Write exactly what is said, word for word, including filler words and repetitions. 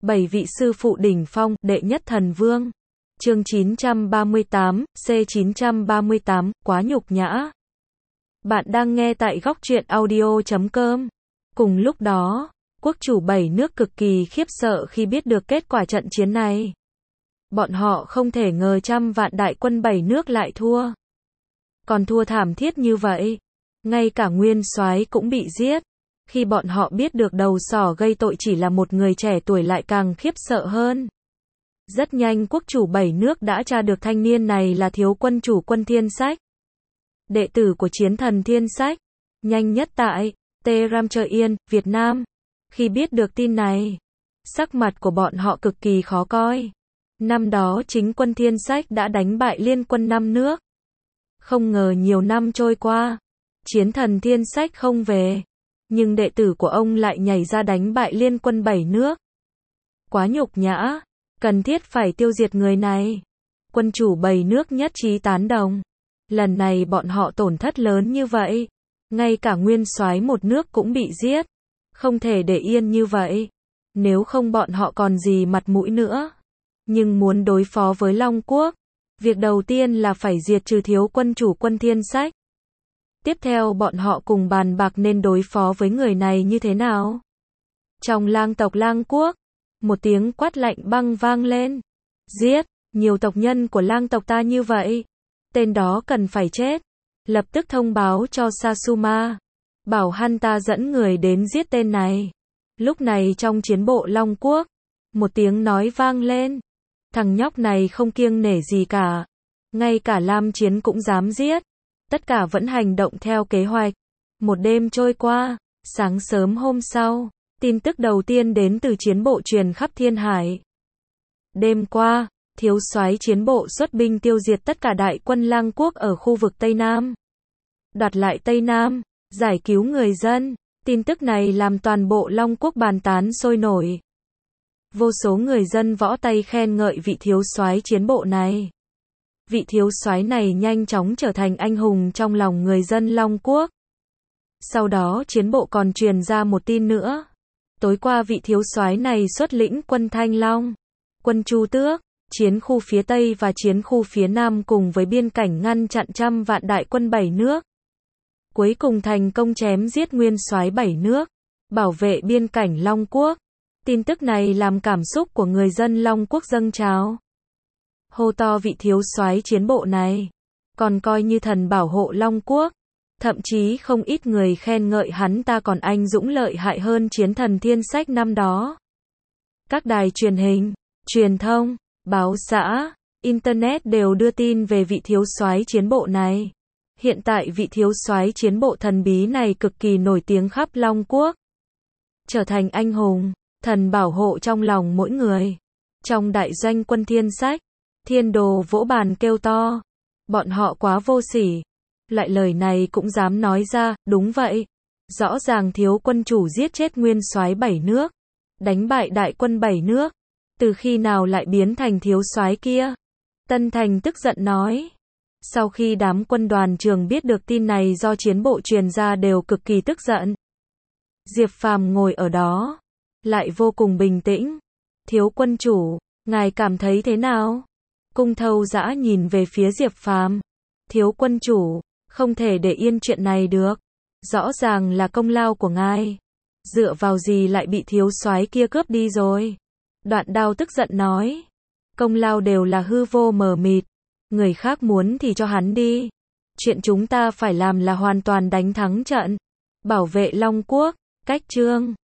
Bảy vị sư phụ đỉnh phong, đệ nhất thần vương. Chương chín trăm ba mươi tám, C chín trăm ba mươi tám, quá nhục nhã. Bạn đang nghe tại góc truyện audio chấm com. Cùng lúc đó, quốc chủ bảy nước cực kỳ khiếp sợ khi biết được kết quả trận chiến này. Bọn họ không thể ngờ trăm vạn đại quân bảy nước lại thua. Còn thua thảm thiết như vậy. Ngay cả nguyên soái cũng bị giết. Khi bọn họ biết được đầu sỏ gây tội chỉ là một người trẻ tuổi lại càng khiếp sợ hơn. Rất nhanh quốc chủ bảy nước đã tra được thanh niên này là thiếu quân chủ quân Thiên Sách. Đệ tử của chiến thần Thiên Sách. Nhanh nhất tại Tehran Trợ Yên, Việt Nam. Khi biết được tin này, sắc mặt của bọn họ cực kỳ khó coi. Năm đó chính quân Thiên Sách đã đánh bại liên quân năm nước. Không ngờ nhiều năm trôi qua, chiến thần Thiên Sách không về. Nhưng đệ tử của ông lại nhảy ra đánh bại liên quân bảy nước. Quá nhục nhã, cần thiết phải tiêu diệt người này. Quân chủ bảy nước nhất trí tán đồng. Lần này bọn họ tổn thất lớn như vậy. Ngay cả nguyên soái một nước cũng bị giết. Không thể để yên như vậy. Nếu không bọn họ còn gì mặt mũi nữa. Nhưng muốn đối phó với Long Quốc, việc đầu tiên là phải diệt trừ thiếu quân chủ quân Thiên Sách. Tiếp theo bọn họ cùng bàn bạc nên đối phó với người này như thế nào. Trong lang tộc Lang Quốc, một tiếng quát lạnh băng vang lên. Giết, nhiều tộc nhân của lang tộc ta như vậy. Tên đó cần phải chết. Lập tức thông báo cho Sasuma. Bảo hắn ta dẫn người đến giết tên này. Lúc này trong chiến bộ Long Quốc, một tiếng nói vang lên. Thằng nhóc này không kiêng nể gì cả. Ngay cả Lam Chiến cũng dám giết. Tất cả vẫn hành động theo kế hoạch. Một đêm trôi qua, sáng sớm hôm sau, tin tức đầu tiên đến từ chiến bộ truyền khắp Thiên Hải. Đêm qua, thiếu soái chiến bộ xuất binh tiêu diệt tất cả đại quân Lang Quốc ở khu vực Tây Nam. Đoạt lại Tây Nam, giải cứu người dân. Tin tức này làm toàn bộ Long Quốc bàn tán sôi nổi. Vô số người dân võ tay khen ngợi vị thiếu soái chiến bộ này. Vị thiếu soái này nhanh chóng trở thành anh hùng trong lòng người dân Long Quốc. Sau đó chiến bộ còn truyền ra một tin nữa. Tối qua vị thiếu soái này xuất lĩnh quân Thanh Long, quân Chu Tước, chiến khu phía Tây và chiến khu phía Nam cùng với biên cảnh ngăn chặn trăm vạn đại quân bảy nước. Cuối cùng thành công chém giết nguyên soái bảy nước, bảo vệ biên cảnh Long Quốc. Tin tức này làm cảm xúc của người dân Long Quốc dâng trào. Hô to vị thiếu soái chiến bộ này, còn coi như thần bảo hộ Long Quốc. Thậm chí không ít người khen ngợi hắn ta còn anh dũng lợi hại hơn chiến thần Thiên Sách năm đó. Các đài truyền hình, truyền thông, báo xã, internet đều đưa tin về vị thiếu soái chiến bộ này. Hiện tại vị thiếu soái chiến bộ thần bí này cực kỳ nổi tiếng khắp Long Quốc. Trở thành anh hùng, thần bảo hộ trong lòng mỗi người. Trong đại doanh quân Thiên Sách, Thiên Đồ vỗ bàn kêu to. Bọn họ quá vô sỉ. Loại lời này cũng dám nói ra, đúng vậy. Rõ ràng thiếu quân chủ giết chết nguyên soái bảy nước. Đánh bại đại quân bảy nước. Từ khi nào lại biến thành thiếu soái kia? Tân Thành tức giận nói. Sau khi đám quân đoàn trường biết được tin này do chiến bộ truyền ra đều cực kỳ tức giận. Diệp Phàm ngồi ở đó, lại vô cùng bình tĩnh. Thiếu quân chủ, ngài cảm thấy thế nào? Cung Thâu Dã nhìn về phía Diệp Phàm. Thiếu quân chủ, không thể để yên chuyện này được. Rõ ràng là công lao của ngài. Dựa vào gì lại bị thiếu soái kia cướp đi rồi? Đoạn Đao tức giận nói. Công lao đều là hư vô mờ mịt. Người khác muốn thì cho hắn đi. Chuyện chúng ta phải làm là hoàn toàn đánh thắng trận. Bảo vệ Long Quốc, cách chương.